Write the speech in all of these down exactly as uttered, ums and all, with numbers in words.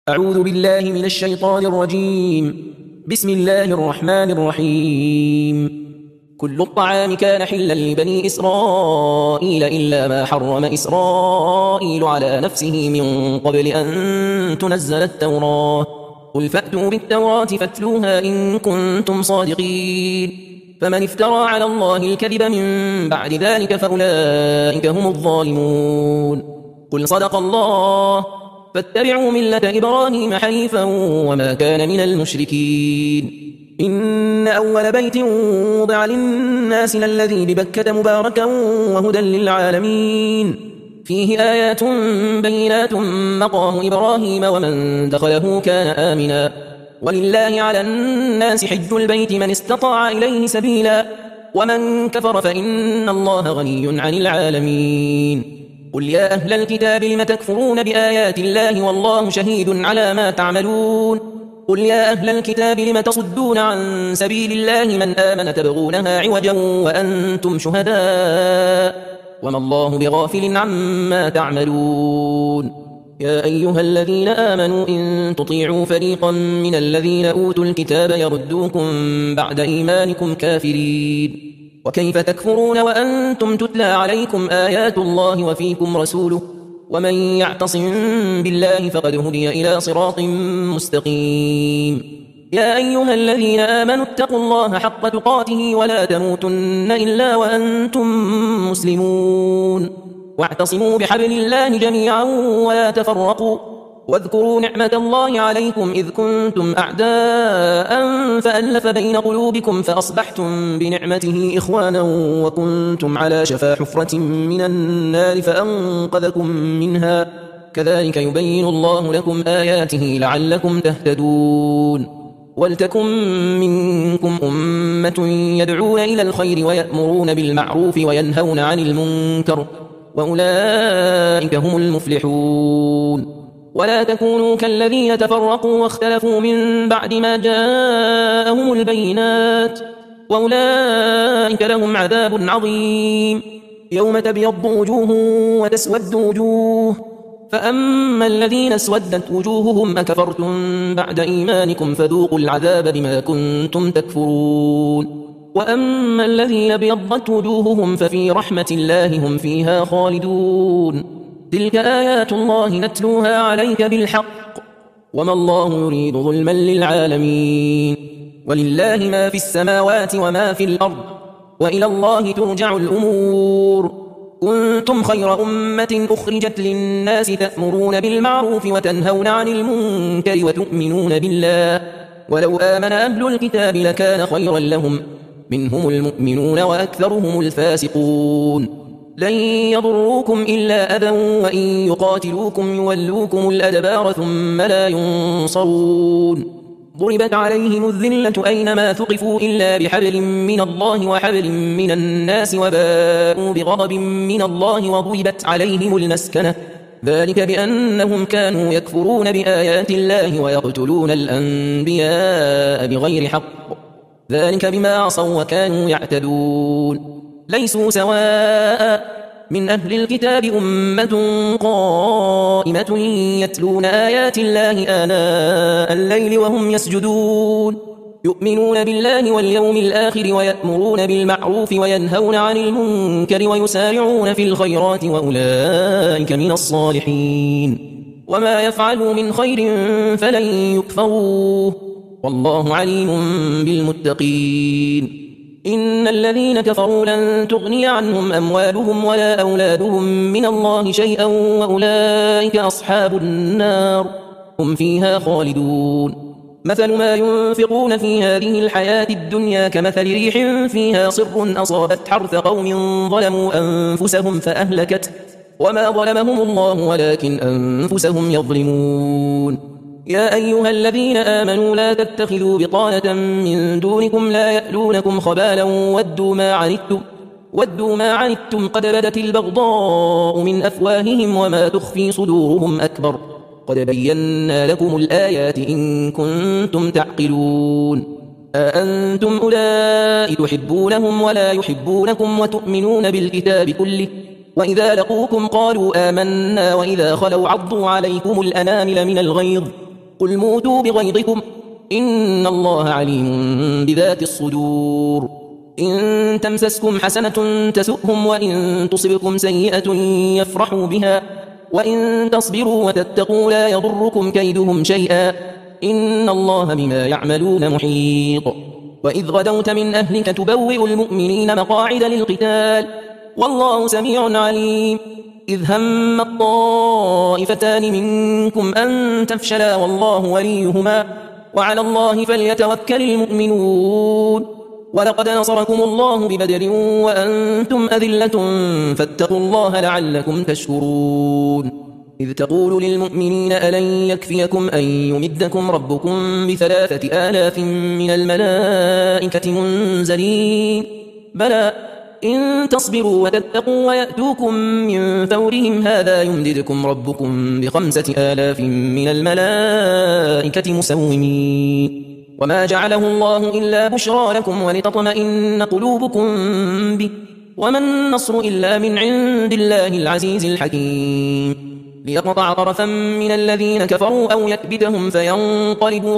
أعوذ بالله من الشيطان الرجيم. بسم الله الرحمن الرحيم. كل الطعام كان حلا لبني إسرائيل إلا ما حرم إسرائيل على نفسه من قبل أن تنزل التوراة. قل فأتوا بالتوراة فاتلوها إن كنتم صادقين. فمن افترى على الله الكذب من بعد ذلك فأولئك هم الظالمون. قل صدق الله فاتبعوا ملة إبراهيم حنيفا وما كان من المشركين. إن أول بيت وضع للناس للذي ببكة مباركا وهدى للعالمين فيه آيات بينات مقام إبراهيم ومن دخله كان آمنا ولله على الناس حج البيت من استطاع إليه سبيلا ومن كفر فإن الله غني عن العالمين. قل يا أهل الكتاب لم تكفرون بآيات الله والله شهيد على ما تعملون. قل يا أهل الكتاب لم تصدون عن سبيل الله من آمن تبغونها عوجا وأنتم شهداء وما الله بغافل عما تعملون. يا أيها الذين آمنوا إن تطيعوا فريقا من الذين أوتوا الكتاب يردوكم بعد إيمانكم كافرين. وكيف تكفرون وأنتم تتلى عليكم آيات الله وفيكم رسوله ومن يعتصم بالله فقد هدي إلى صراط مستقيم. يا أيها الذين آمنوا اتقوا الله حق تقاته ولا تموتن إلا وأنتم مسلمون واعتصموا بحبل الله جميعا ولا تفرقوا واذكروا نعمة الله عليكم إذ كنتم أعداء فألف بين قلوبكم فأصبحتم بنعمته إخوانا وكنتم على شفا حفرة من النار فأنقذكم منها كذلك يبين الله لكم آياته لعلكم تهتدون. ولتكن منكم أمة يدعون إلى الخير ويأمرون بالمعروف وينهون عن المنكر وأولئك هم المفلحون. ولا تكونوا كالذين تفرقوا واختلفوا من بعد ما جاءهم البينات وأولئك لهم عذاب عظيم. يوم تبيض وجوه وتسود وجوه فأما الذين اسودت وجوههم أكفرتم بعد إيمانكم فذوقوا العذاب بما كنتم تكفرون. وأما الذين ابيضت وجوههم ففي رحمة الله هم فيها خالدون. تلك آيات الله نتلوها عليك بالحق وما الله يريد ظلما للعالمين. ولله ما في السماوات وما في الأرض وإلى الله ترجع الأمور. كنتم خير أمة أخرجت للناس تأمرون بالمعروف وتنهون عن المنكر وتؤمنون بالله ولو آمن أهل الكتاب لكان خيرا لهم منهم المؤمنون وأكثرهم الفاسقون. لن يضروكم إلا أذى وإن يقاتلوكم يولوكم الأدبار ثم لا ينصرون. ضربت عليهم الذلة أينما ثقفوا إلا بحبل من الله وحبل من الناس وباءوا بغضب من الله وضربت عليهم المسكنة ذلك بأنهم كانوا يكفرون بآيات الله ويقتلون الأنبياء بغير حق ذلك بما عصوا وكانوا يعتدون. ليسوا سواء من أهل الكتاب أمة قائمة يتلون آيات الله آناء الليل وهم يسجدون يؤمنون بالله واليوم الآخر ويأمرون بالمعروف وينهون عن المنكر ويسارعون في الخيرات وأولئك من الصالحين. وما يفعلوا من خير فلن يكفروه والله عليم بالمتقين. إن الذين كفروا لن تغني عنهم أموالهم ولا أولادهم من الله شيئا وأولئك أصحاب النار هم فيها خالدون. مثل ما ينفقون في هذه الحياة الدنيا كمثل ريح فيها صر أصابت حرث قوم ظلموا أنفسهم فأهلكته وما ظلمهم الله ولكن أنفسهم يظلمون. يا أيها الذين آمنوا لا تتخذوا بطانة من دونكم لا يألونكم خبالا ودوا ما عنتم ودوا ما عنتم قد بدت البغضاء من أفواههم وما تخفي صدورهم أكبر قد بينا لكم الآيات إن كنتم تعقلون. أأنتم أولئك تحبونهم ولا يحبونكم وتؤمنون بالكتاب كله وإذا لقوكم قالوا آمنا وإذا خلوا عضوا عليكم الأنامل من الغيظ قل موتوا بغيظكم إن الله عليم بذات الصدور. إن تمسسكم حسنة تسؤهم وإن تصبكم سيئة يفرحوا بها وإن تصبروا وتتقوا لا يضركم كيدهم شيئا إن الله بما يعملون محيط. وإذ غدوت من أهلك تبوئ المؤمنين مقاعد للقتال والله سميع عليم. إذ هم الطائفتان منكم أن تفشلا والله وليهما وعلى الله فليتوكل المؤمنون. ولقد نصركم الله ببدر وأنتم أذلة فاتقوا الله لعلكم تشكرون. إذ تقول للمؤمنين ألن يكفيكم أن يمدكم ربكم بثلاثة آلاف من الملائكة منزلين بلى إن تصبروا وتتقوا ويأتوكم من فورهم هذا يمددكم ربكم بخمسة آلاف من الملائكة مسومين. وما جعله الله إلا بشرى لكم ولتطمئن قلوبكم به وما النصر إلا من عند الله العزيز الحكيم. ليقطع طرفا من الذين كفروا أو يكبتهم فينقلبوا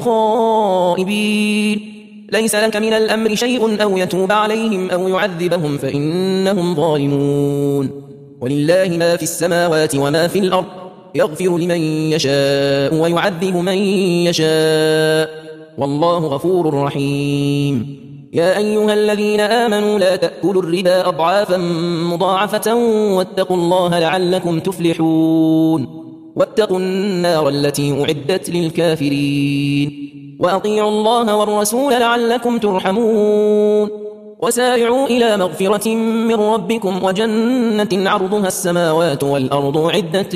خائبين. ليس لك من الأمر شيء أو يتوب عليهم أو يعذبهم فإنهم ظالمون. ولله ما في السماوات وما في الأرض يغفر لمن يشاء ويعذب من يشاء والله غفور رحيم. يا أيها الذين آمنوا لا تأكلوا الربا أضعافا مضاعفة واتقوا الله لعلكم تفلحون. واتقوا النار التي أعدت للكافرين وأطيعوا الله والرسول لعلكم ترحمون. وسارعوا إلى مغفرة من ربكم وجنة عرضها السماوات والأرض أعدت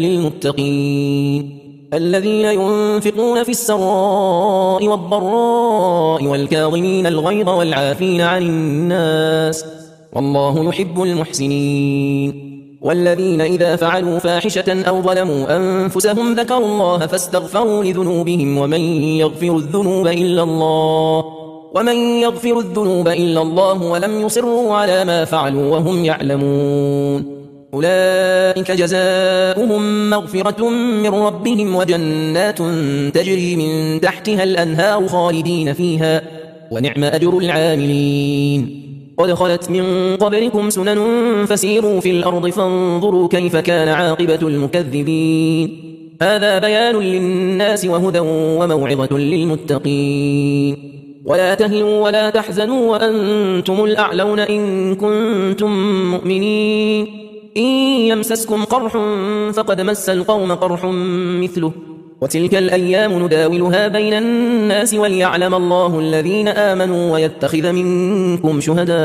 للمتقين الذين ينفقون في السراء والضراء والكاظمين الغيظ والعافين عن الناس والله يحب المحسنين. والذين إذا فعلوا فاحشة أو ظلموا أنفسهم ذكروا الله فاستغفروا لذنوبهم ومن يغفر الذنوب إلا الله ومن يغفر الذنوب إلا الله ولم يصروا على ما فعلوا وهم يعلمون أولئك جزاؤهم مغفرة من ربهم وجنات تجري من تحتها الأنهار خالدين فيها ونعم أجر العاملين. قد خلت من قبلكم سنن فسيروا في الأرض فانظروا كيف كان عاقبة المكذبين. هذا بيان للناس وهدى وموعظة للمتقين. ولا تهنوا ولا تحزنوا وأنتم الأعلون إن كنتم مؤمنين. إن يمسسكم قرح فقد مس القوم قرح مثله وتلك الأيام نداولها بين الناس وليعلم الله الذين آمنوا ويتخذ منكم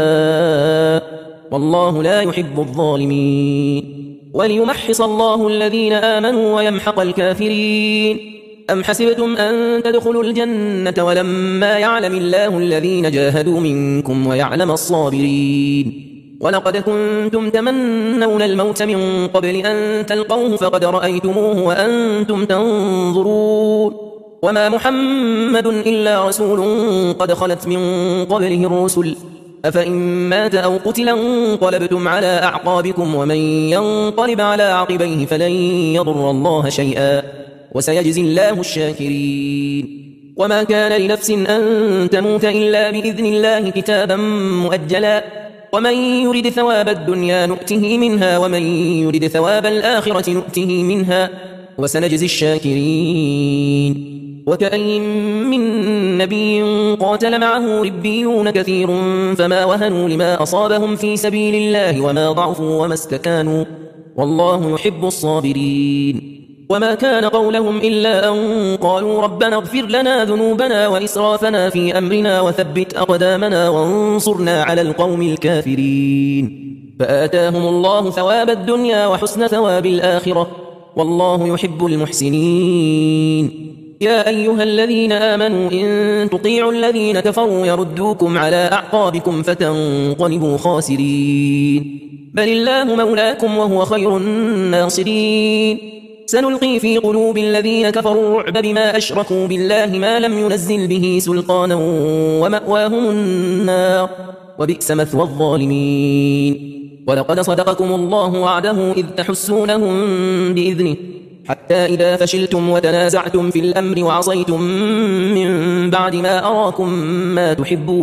شهداء والله لا يحب الظالمين. وليمحص الله الذين آمنوا ويمحق الكافرين. أم حسبتم أن تدخلوا الجنة ولما يعلم الله الذين جاهدوا منكم ويعلم الصابرين. ولقد كنتم تمنون الموت من قبل أن تلقوه فقد رأيتموه وأنتم تنظرون وما محمد إلا رسول قد خلت من قبله الرسل أفإن مات أو قتل انقلبتم على أعقابكم ومن ينقلب على عقبيه فلن يضر الله شيئا وسيجزي الله الشاكرين. وما كان لنفس أن تموت إلا بإذن الله كتابا مؤجلا ومن يرد ثواب الدنيا نؤته منها ومن يرد ثواب الآخرة نؤته منها وسنجزي الشاكرين. وكأين من نبي قاتل معه ربيون كثير فما وهنوا لما أصابهم في سبيل الله وما ضعفوا وما استكانوا والله يحب الصابرين. وما كان قولهم إلا أن قالوا ربنا اغفر لنا ذنوبنا وإسرافنا في أمرنا وثبت أقدامنا وانصرنا على القوم الكافرين. فآتاهم الله ثواب الدنيا وحسن ثواب الآخرة والله يحب المحسنين. يا أيها الذين آمنوا إن تطيعوا الذين كفروا يردوكم على أعقابكم فتنقلبوا خاسرين. بل الله مولاكم وهو خير الناصرين. سنلقي في قلوب الذين كفروا الرعب بما أشركوا بالله ما لم ينزل به سلطانا ومأواهم النار وبئس مثوى الظالمين. ولقد صدقكم الله وعده إذ تحسونهم بإذنه حتى إذا فشلتم وتنازعتم في الأمر وعصيتم من بعد ما أراكم ما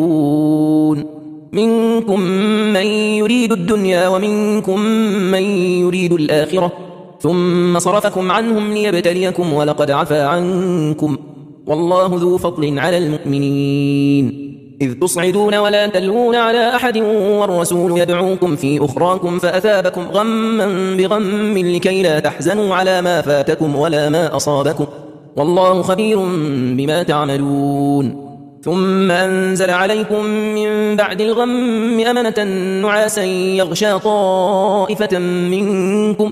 تحبون منكم من يريد الدنيا ومنكم من يريد الآخرة ثم صرفكم عنهم ليبتليكم ولقد عفا عنكم والله ذو فضل على المؤمنين إذ تصعدون ولا تلوون على أحد والرسول يدعوكم في أخراكم فأثابكم غما بغم لكي لا تحزنوا على ما فاتكم ولا ما أصابكم والله خبير بما تعملون ثم أنزل عليكم من بعد الغم أمنة نعاسا يغشى طائفة منكم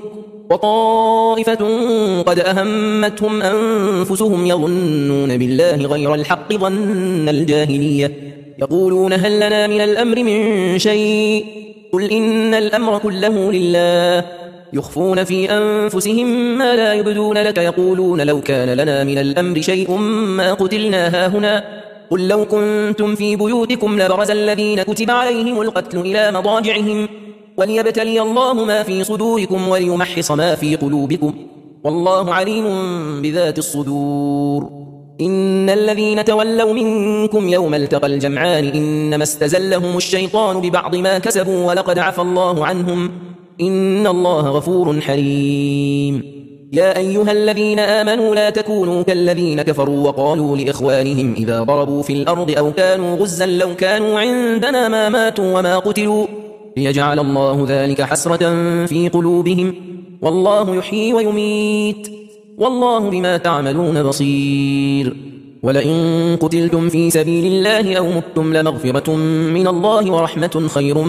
وطائفة قد أهمتهم أنفسهم يظنون بالله غير الحق ظن الجاهلية يقولون هل لنا من الأمر من شيء قل إن الأمر كله لله يخفون في أنفسهم ما لا يبدون لك يقولون لو كان لنا من الأمر شيء ما قتلنا هاهنا قل لو كنتم في بيوتكم لبرز الذين كتب عليهم القتل إلى مضاجعهم وليبتلي الله ما في صدوركم وليمحص ما في قلوبكم والله عليم بذات الصدور إن الذين تولوا منكم يوم التقى الجمعان إنما استزلهم الشيطان ببعض ما كسبوا ولقد عفى الله عنهم إن الله غفور حليم يا أيها الذين آمنوا لا تكونوا كالذين كفروا وقالوا لإخوانهم إذا ضربوا في الأرض أو كانوا غزا لو كانوا عندنا ما ماتوا وما قتلوا ليجعل الله ذلك حسرة في قلوبهم والله يحيي ويميت والله بما تعملون بصير ولئن قتلتم في سبيل الله أو متم لمغفرة من الله ورحمة خير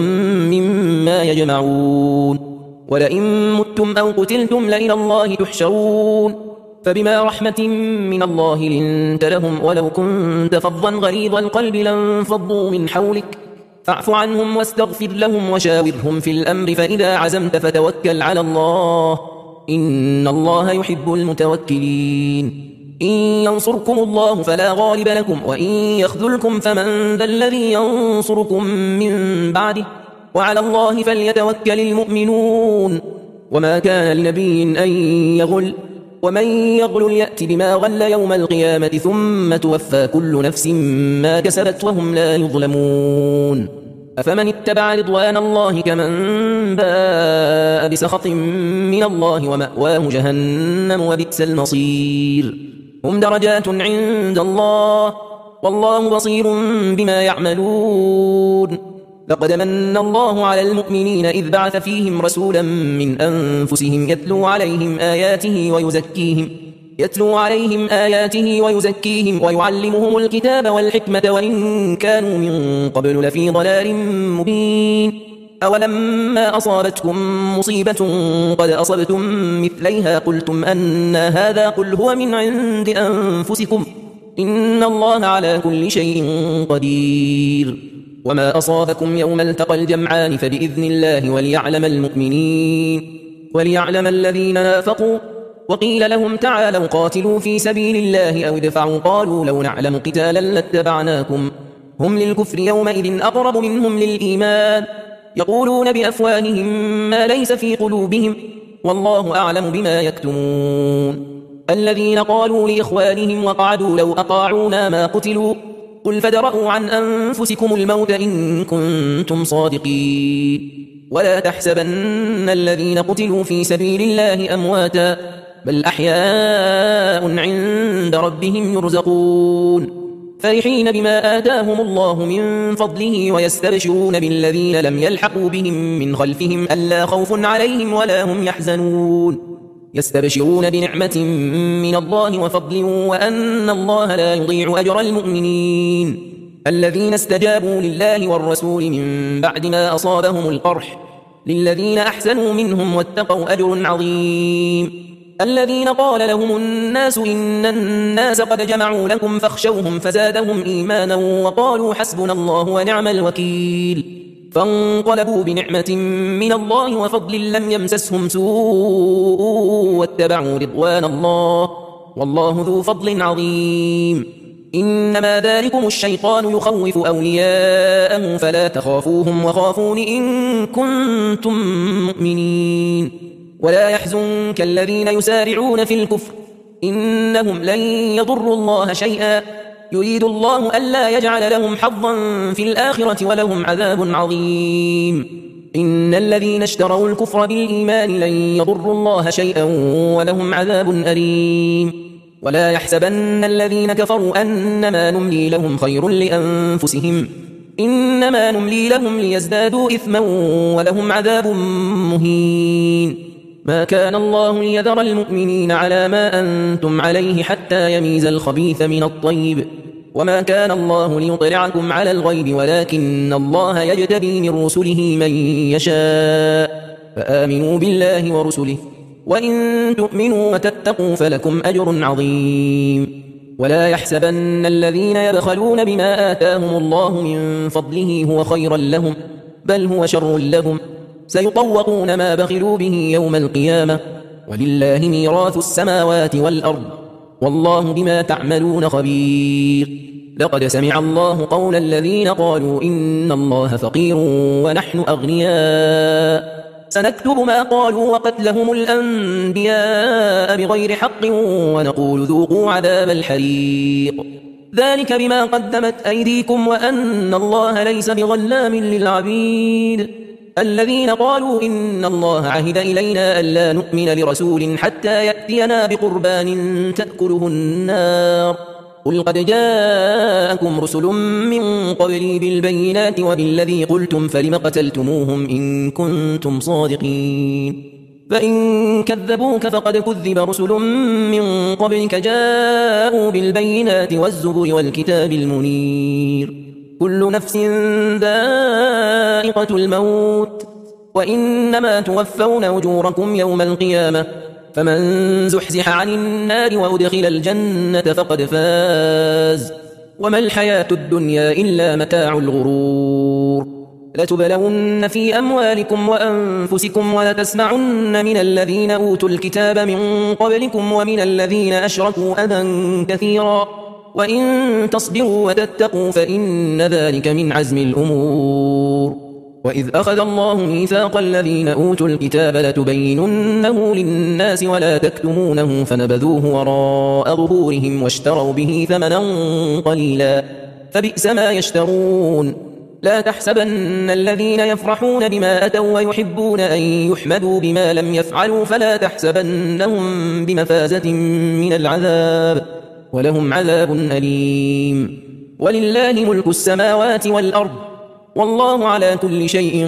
مما يجمعون ولئن متم أو قتلتم لإلى الله تحشرون فبما رحمة من الله لنت لهم ولو كنت فظا غليظ القلب لانفضوا من حولك فاعف عنهم واستغفر لهم وشاورهم في الأمر فإذا عزمت فتوكل على الله إن الله يحب المتوكلين إن ينصركم الله فلا غالب لكم وإن يخذلكم فمن ذا الذي ينصركم من بعده وعلى الله فليتوكل المؤمنون وما كان لنبي أن يغل ومن يغل يأت بما غل يوم القيامة ثم توفى كل نفس ما كسبت وهم لا يظلمون أفمن اتبع رضوان الله كمن باء بسخط من الله ومأواه جهنم وبئس المصير هم درجات عند الله والله بصير بما يعملون لقد من الله على المؤمنين إذ بعث فيهم رسولا من أنفسهم يتلو عليهم آياته ويزكيهم يتلو عليهم آياته ويزكيهم ويعلمهم الكتاب والحكمة وإن كانوا من قبل لفي ضلال مبين أولما أصابتكم مصيبة قد أصبتم مثليها قلتم أن هذا قل هو من عند أنفسكم إن الله على كل شيء قدير وما أصابكم يوم التقى الجمعان فبإذن الله وليعلم المؤمنين وليعلم الذين نافقوا وقيل لهم تعالوا قاتلوا في سبيل الله أو ادفعوا قالوا لو نعلم قتالا لاتبعناكم هم للكفر يومئذ أقرب منهم للإيمان يقولون بأفواههم ما ليس في قلوبهم والله أعلم بما يكتمون الذين قالوا لإخوانهم وقعدوا لو أطاعونا ما قتلوا قل فادرءوا عن أنفسكم الموت إن كنتم صادقين ولا تحسبن الذين قتلوا في سبيل الله أمواتا بل أحياء عند ربهم يرزقون فرحين بما آتاهم الله من فضله ويستبشرون بالذين لم يلحقوا بهم من خلفهم ألا خوف عليهم ولا هم يحزنون يستبشرون بنعمة من الله وفضل وأن الله لا يضيع أجر المؤمنين الذين استجابوا لله والرسول من بعد ما أصابهم القرح للذين أحسنوا منهم واتقوا أجر عظيم الذين قال لهم الناس إن الناس قد جمعوا لكم فاخشوهم فزادهم إيمانا وقالوا حسبنا الله ونعم الوكيل فانقلبوا بنعمة من الله وفضل لم يمسسهم سوء واتبعوا رضوان الله والله ذو فضل عظيم إنما ذلكم الشيطان يخوف أولياءه فلا تخافوهم وخافون إن كنتم مؤمنين ولا يحزنك الذين يسارعون في الكفر إنهم لن يضروا الله شيئا يريد الله ألا يجعل لهم حظا في الآخرة ولهم عذاب عظيم إن الذين اشتروا الكفر بالإيمان لن يضروا الله شيئا ولهم عذاب أليم ولا يحسبن الذين كفروا أنما نملي لهم خير لأنفسهم إنما نملي لهم ليزدادوا إثما ولهم عذاب مهين ما كان الله ليذر المؤمنين على ما أنتم عليه حتى يميز الخبيث من الطيب وما كان الله ليطلعكم على الغيب ولكن الله يجتبي من رسله من يشاء فآمنوا بالله ورسله وإن تؤمنوا وتتقوا فلكم أجر عظيم ولا يحسبن الذين يبخلون بما آتاهم الله من فضله هو خيرا لهم بل هو شر لهم سيطوقون ما بخلوا به يوم القيامة ولله ميراث السماوات والأرض والله بما تعملون خبير لقد سمع الله قول الذين قالوا إن الله فقير ونحن أغنياء سنكتب ما قالوا وقتلهم الأنبياء بغير حق ونقول ذوقوا عذاب الحريق ذلك بما قدمت أيديكم وأن الله ليس بظلام للعبيد الذين قالوا إن الله عهد إلينا ألا نؤمن لرسول حتى يأتينا بقربان تأكله النار قل قد جاءكم رسل من قبلي بالبينات وبالذي قلتم فلم قتلتموهم إن كنتم صادقين فإن كذبوك فقد كذب رسل من قبلك جاءوا بالبينات والزبر والكتاب المنير كل نفس ذائقة الموت وإنما توفون أجوركم يوم القيامة فمن زحزح عن النار وأدخل الجنة فقد فاز وما الحياة الدنيا إلا متاع الغرور لتبلون في أموالكم وأنفسكم ولتسمعن من الذين أوتوا الكتاب من قبلكم ومن الذين أشركوا أذى كثيرا وإن تصبروا وتتقوا فإن ذلك من عزم الأمور وإذ أخذ الله ميثاق الذين أوتوا الكتاب لتبيننه للناس ولا تكتمونه فنبذوه وراء ظهورهم واشتروا به ثمنا قليلا فبئس ما يشترون لا تحسبن الذين يفرحون بما أتوا ويحبون أن يحمدوا بما لم يفعلوا فلا تحسبنهم بمفازة من العذاب ولهم عذاب أليم ولله ملك السماوات والأرض والله على كل شيء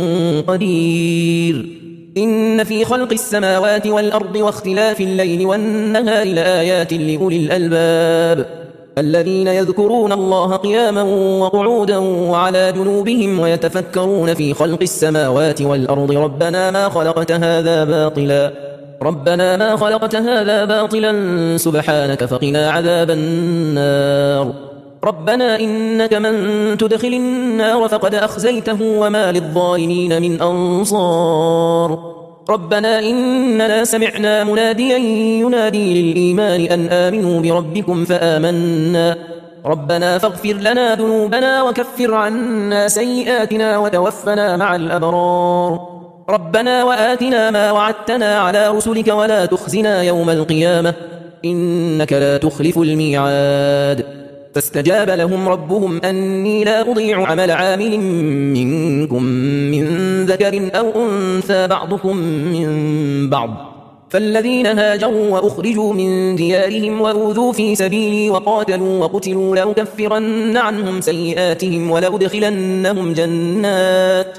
قدير إن في خلق السماوات والأرض واختلاف الليل والنهار لآيات لأولي الألباب الذين يذكرون الله قياما وقعودا وعلى جنوبهم ويتفكرون في خلق السماوات والأرض ربنا ما خلقت هذا باطلا ربنا ما خلقت هذا باطلا سبحانك فقنا عذاب النار ربنا إنك من تدخل النار فقد أخزيته وما للظالمين من أنصار ربنا إننا سمعنا مناديا ينادي للإيمان أن آمنوا بربكم فآمنا ربنا فاغفر لنا ذنوبنا وكفر عنا سيئاتنا وتوفنا مع الأبرار ربنا وآتنا ما وعدتنا على رسلك ولا تخزنا يوم القيامة إنك لا تخلف الميعاد فاستجاب لهم ربهم أني لا أضيع عمل عامل منكم من ذكر أو أنثى بعضكم من بعض فالذين هاجروا وأخرجوا من ديارهم وأوذوا في سبيلي وقاتلوا وقتلوا لأكفرن عنهم سيئاتهم ولأدخلنهم جنات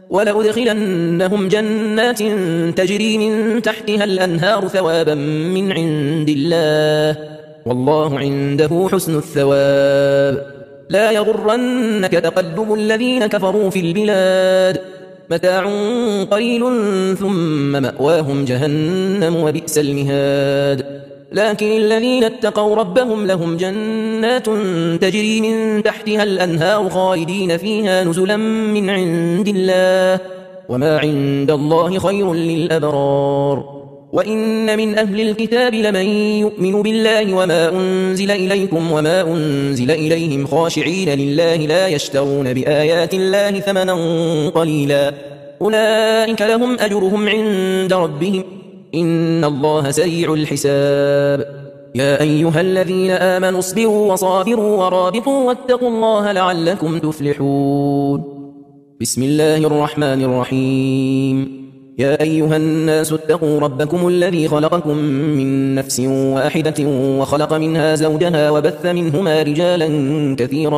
ولأدخلنهم جنات تجري من تحتها الأنهار ثوابا من عند الله والله عنده حسن الثواب لا يغرنك تقلب الذين كفروا في البلاد متاع قليل ثم مأواهم جهنم وبئس المهاد لكن الذين اتقوا ربهم لهم جنات تجري من تحتها الأنهار خالدين فيها نزلا من عند الله وما عند الله خير للأبرار وإن من أهل الكتاب لمن يؤمن بالله وما أنزل إليكم وما أنزل إليهم خاشعين لله لا يشترون بآيات الله ثمنا قليلا أولئك لهم أجرهم عند ربهم إن الله سريع الحساب. يا أيها الذين آمنوا اصبروا وصابروا ورابطوا واتقوا الله لعلكم تفلحون. بسم الله الرحمن الرحيم. يا أيها الناس اتقوا ربكم الذي خلقكم من نفس واحدة وخلق منها زوجها وبث منهما رجالا كثيرا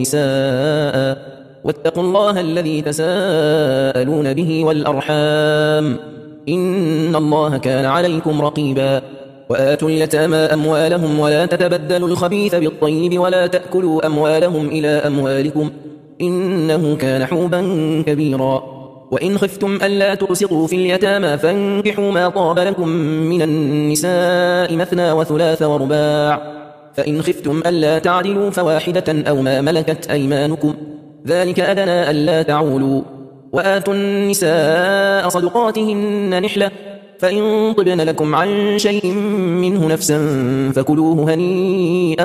ونساء واتقوا الله الذي تساءلون به والأرحام إن الله كان عليكم رقيبا. وآتوا اليتامى أموالهم ولا تتبدلوا الخبيث بالطيب ولا تأكلوا أموالهم إلى أموالكم إنه كان حوبا كبيرا. وإن خفتم ألا تقسطوا في اليتامى فانكحوا ما طاب لكم من النساء مثنى وثلاث ورباع، فإن خفتم ألا تعدلوا فواحدة أو ما ملكت أيمانكم ذلك أدنى ألا تعولوا. وآتوا النساء صدقاتهن نحلة، فإن طبن لكم عن شيء منه نفسا فكلوه هنيئا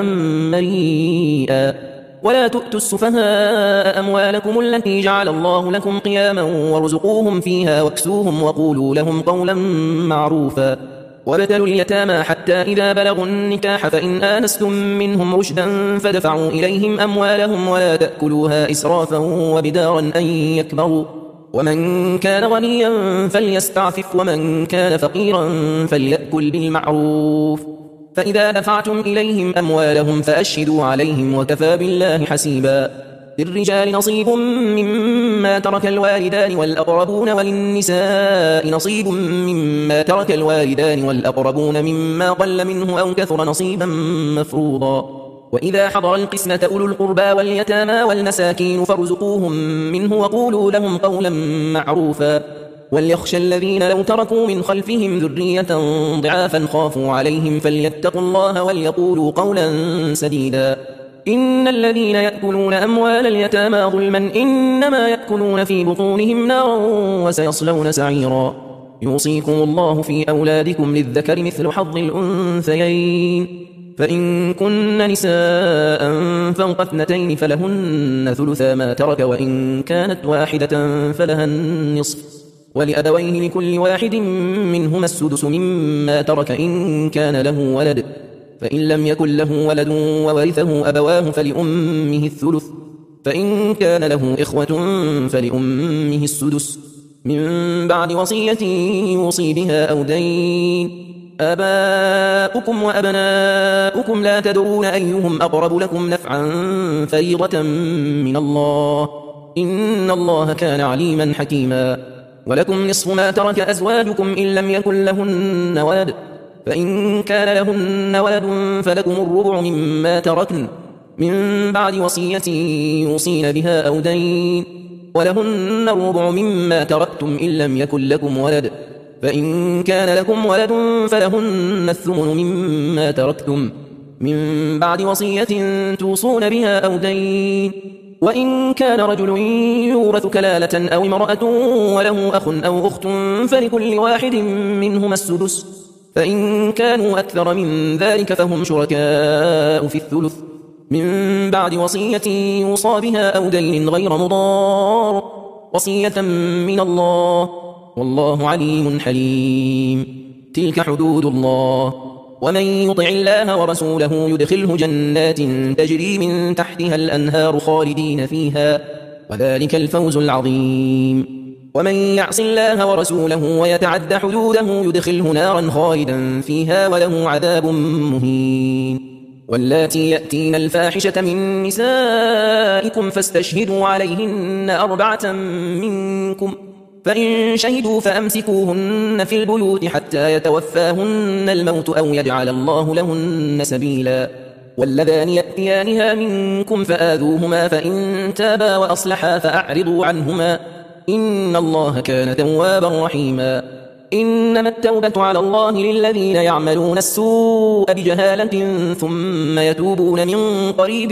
مريئا. ولا تؤتوا السفهاء أموالكم التي جعل الله لكم قياما وارزقوهم فيها واكسوهم وقولوا لهم قولا معروفا. وابتلوا اليتامى حتى إذا بلغوا النكاح فإن آنستم منهم رشدا فدفعوا إليهم أموالهم ولا تأكلوها إسرافا وبدارا أن يكبروا. ومن كان غنيا فليستعفف ومن كان فقيرا فليأكل بالمعروف. فإذا دفعتم إليهم أموالهم فأشهدوا عليهم وكفى بالله حسيبا. للرجال نصيب مما ترك الوالدان والأقربون وللنساء نصيب مما ترك الوالدان والأقربون مما قل منه أو كثر نصيبا مفروضا. وإذا حضر القسمة أولو القربى واليتامى والمساكين فارزقوهم منه وقولوا لهم قولا معروفا. وليخشى الذين لو تركوا من خلفهم ذرية ضعافا خافوا عليهم فليتقوا الله وليقولوا قولا سديدا. إن الذين يأكلون أموال اليتامى ظلما إنما يأكلون في بطونهم نارا وسيصلون سعيرا. يوصيكم الله في أولادكم للذكر مثل حظ الأنثيين، فإن كن نساء فوق اثنتين فلهن ثلثا ما ترك وإن كانت واحدة فلها النصف، ولأبويه لكل واحد منهما السدس مما ترك إن كان له ولد، فإن لم يكن له ولد وورثه أبواه فلأمه الثلث، فإن كان له إخوة فلأمه السدس من بعد وصية يوصي بها أو دين. آباؤكم وأبناؤكم لا تدرون أيهم أقرب لكم نفعا فريضة من الله إن الله كان عليما حكيما. ولكم نصف ما ترك أزواجكم إن لم يكن لهن ولد، فإن كان لهن ولد فلكم الربع مما تركن من بعد وصية يوصين بها أو دين، ولهن الربع مما تركتم إن لم يكن لكم ولد، فإن كان لكم ولد فلهن الثمن مما تركتم من بعد وصية توصون بها أو دين. وإن كان رجل يورث كلالة أو امرأة وله أخ أو أخت فلكل واحد منهما السدس، فإن كانوا أكثر من ذلك فهم شركاء في الثلث من بعد وصية يوصى بها أو دين غير مضار، وصية من الله والله عليم حليم. تلك حدود الله، ومن يطع الله ورسوله يدخله جنات تجري من تحتها الأنهار خالدين فيها وذلك الفوز العظيم. ومن يعص الله ورسوله ويتعد حدوده يدخله نارا خالدا فيها وله عذاب مهين. واللاتي يأتين الفاحشة من نسائكم فاستشهدوا عليهن أربعة منكم، فإن شهدوا فأمسكوهن في البيوت حتى يتوفاهن الموت أو يجعل الله لهن سبيلا. واللذان يأتيانها منكم فآذوهما فإن تابا وأصلحا فأعرضوا عنهما إن الله كان توابا رحيما. إنما التوبة على الله للذين يعملون السوء بجهالة ثم يتوبون من قريب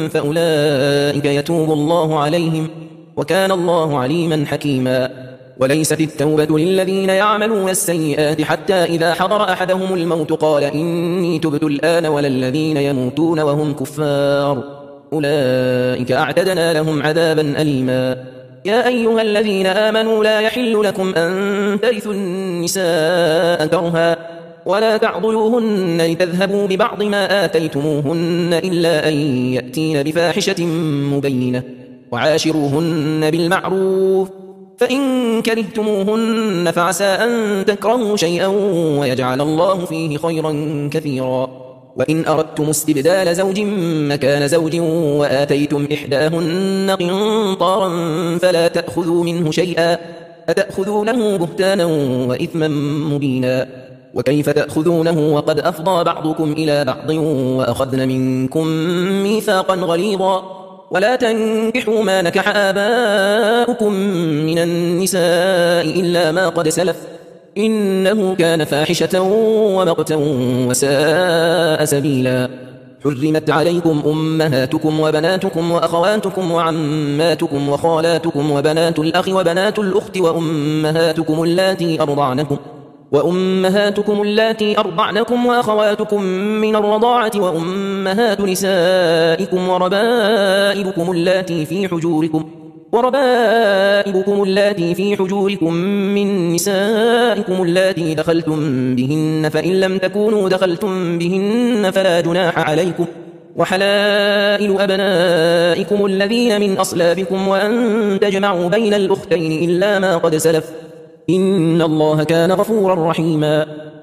فأولئك يتوب الله عليهم وكان الله عليما حكيما. وليست التوبة للذين يعملون السيئات حتى إذا حضر أحدهم الموت قال إني تبت الآن ولا الذين يموتون وهم كفار أولئك أعتدنا لهم عذابا أليما. يا أيها الذين آمنوا لا يحل لكم أن ترثوا النساء كرها ولا تعضلوهن لتذهبوا ببعض ما آتيتموهن إلا أن يأتين بفاحشة مبينة وعاشروهن بالمعروف فإن كرهتموهن فعسى أن تكرهوا شيئا ويجعل الله فيه خيرا كثيرا وإن أردتم استبدال زوج مكان زوج وآتيتم إحداهن قنطارا فلا تأخذوا منه شيئا أتأخذونه بهتانا وإثما مبينا وكيف تأخذونه وقد أفضى بعضكم إلى بعض وأخذن منكم ميثاقا غليظا ولا تنكحوا ما نكح آباؤكم من النساء إلا ما قد سلف إنه كان فاحشة ومقتا وساء سبيلا حرمت عليكم أمهاتكم وبناتكم وأخواتكم وعماتكم وخالاتكم وبنات الأخ وبنات الأخت وأمهاتكم اللاتي أرضعنكم وأمهاتكم اللاتي أرضعنكم وأخواتكم من الرضاعة وأمهات نسائكم وربائبكم اللاتي في حجوركم وربائبكم اللاتي في حجوركم من نسائكم اللاتي دخلتم بهن فإن لم تكونوا دخلتم بهن فلا جناح عليكم وحلائل أبنائكم الذين من أصلابكم وأن تجمعوا بين الأختين إلا ما قد سلف إن الله كان غفورا رحيما